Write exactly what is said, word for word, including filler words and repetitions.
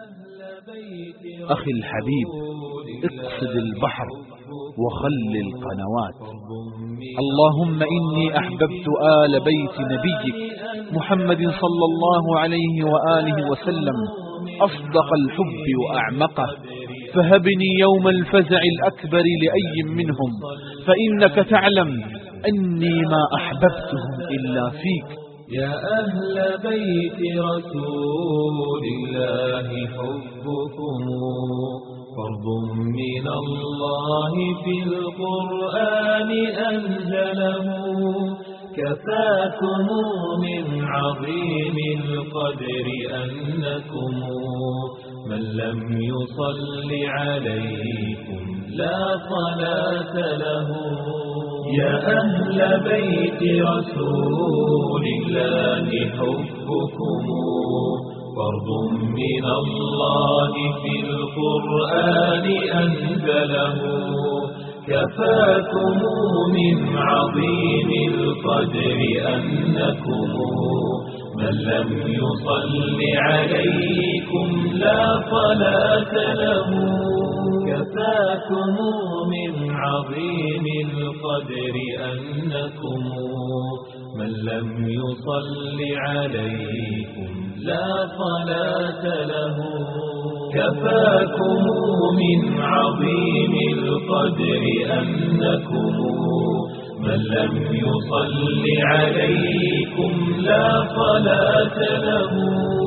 أخي الحبيب، اقصد البحر وخل القنوات. اللهم إني أحببت آل بيت نبيك محمد صلى الله عليه وآله وسلم أصدق الحب وأعمقه، فهبني يوم الفزع الأكبر لأي منهم، فإنك تعلم أني ما أحببتهم إلا فيك. يا أهل بيت رسول الله حبكم فرض من الله في القرآن أنزله، كفاكم من عظيم القدر أنكم من لم يصل عليكم لا صلاة له. يا أهل بيت رسول الله حبكم فرض من الله في القرآن أنزله، كفاكم من عظيم القدر أنكم من لم يصل عليكم لا صلاة له. كفاكم من عظيم القدر أنكم من لم يصل عليكم لا صلاة له. كفاكم من عظيم القدر أنكم من لم يصل عليكم لا صلاة له.